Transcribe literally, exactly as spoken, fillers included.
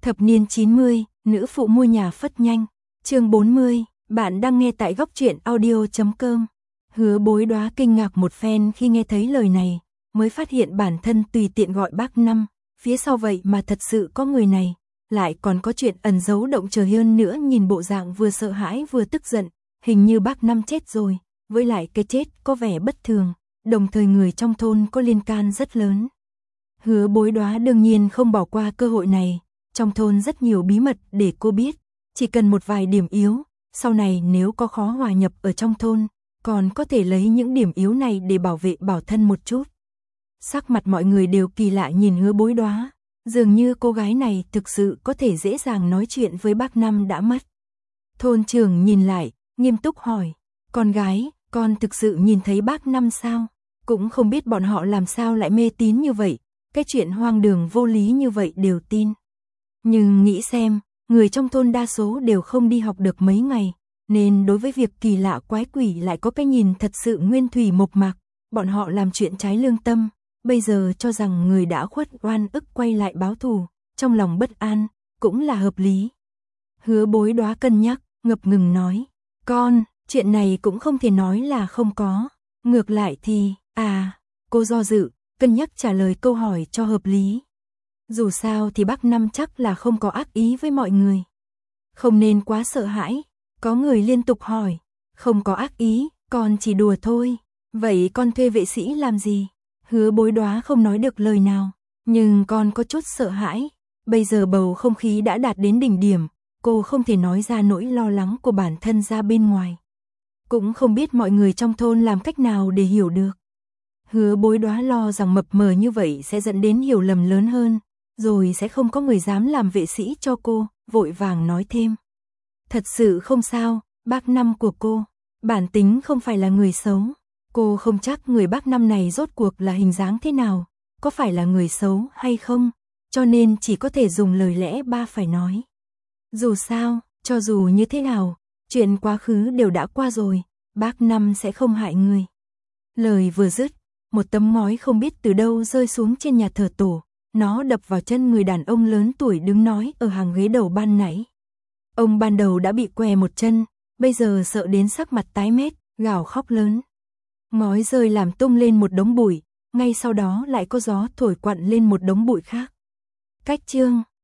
Thập niên chín mươi, nữ phụ mua nhà phất nhanh. Chương bốn mươi, bạn đang nghe tại góc truyện audio chấm com. Hứa Bối Đóa kinh ngạc một phen khi nghe thấy lời này, mới phát hiện bản thân tùy tiện gọi bác Năm, phía sau vậy mà thật sự có người này, lại còn có chuyện ẩn giấu động trời hơn nữa. Nhìn bộ dạng vừa sợ hãi vừa tức giận, hình như bác Năm chết rồi, với lại cái chết có vẻ bất thường, đồng thời người trong thôn có liên can rất lớn. Hứa Bối Đóa đương nhiên không bỏ qua cơ hội này, trong thôn rất nhiều bí mật để cô biết, chỉ cần một vài điểm yếu, sau này nếu có khó hòa nhập ở trong thôn, còn có thể lấy những điểm yếu này để bảo vệ bảo thân một chút. Sắc mặt mọi người đều kỳ lạ nhìn Hứa Bối Đóa, dường như cô gái này thực sự có thể dễ dàng nói chuyện với bác Năm đã mất. Thôn trưởng nhìn lại, nghiêm túc hỏi, con gái, con thực sự nhìn thấy bác Năm sao? Cũng không biết bọn họ làm sao lại mê tín như vậy, cái chuyện hoang đường vô lý như vậy đều tin. Nhưng nghĩ xem, người trong thôn đa số đều không đi học được mấy ngày, nên đối với việc kỳ lạ quái quỷ lại có cái nhìn thật sự nguyên thủy mộc mạc, bọn họ làm chuyện trái lương tâm, bây giờ cho rằng người đã khuất oan ức quay lại báo thù, trong lòng bất an, cũng là hợp lý. Hứa Bối Đóa cân nhắc, ngập ngừng nói, con, chuyện này cũng không thể nói là không có, ngược lại thì, à, cô do dự, cân nhắc trả lời câu hỏi cho hợp lý. Dù sao thì bác Năm chắc là không có ác ý với mọi người. Không nên quá sợ hãi, có người liên tục hỏi, không có ác ý, con chỉ đùa thôi, vậy con thuê vệ sĩ làm gì? Hứa Bối Đóa không nói được lời nào, nhưng con có chút sợ hãi, bây giờ bầu không khí đã đạt đến đỉnh điểm, cô không thể nói ra nỗi lo lắng của bản thân ra bên ngoài. Cũng không biết mọi người trong thôn làm cách nào để hiểu được. Hứa Bối Đóa lo rằng mập mờ như vậy sẽ dẫn đến hiểu lầm lớn hơn, rồi sẽ không có người dám làm vệ sĩ cho cô, vội vàng nói thêm. Thật sự không sao, bác Năm của cô, bản tính không phải là người xấu. Cô không chắc người bác Năm này rốt cuộc là hình dáng thế nào, có phải là người xấu hay không, cho nên chỉ có thể dùng lời lẽ ba phải nói. Dù sao, cho dù như thế nào, chuyện quá khứ đều đã qua rồi, bác Năm sẽ không hại người. Lời vừa dứt, một tấm ngói không biết từ đâu rơi xuống trên nhà thờ tổ, nó đập vào chân người đàn ông lớn tuổi đứng nói ở hàng ghế đầu ban nãy. Ông ban đầu đã bị què một chân, bây giờ sợ đến sắc mặt tái mét, gào khóc lớn. Ngói rơi làm tung lên một đống bụi, ngay sau đó lại có gió thổi quặn lên một đống bụi khác. Cách chương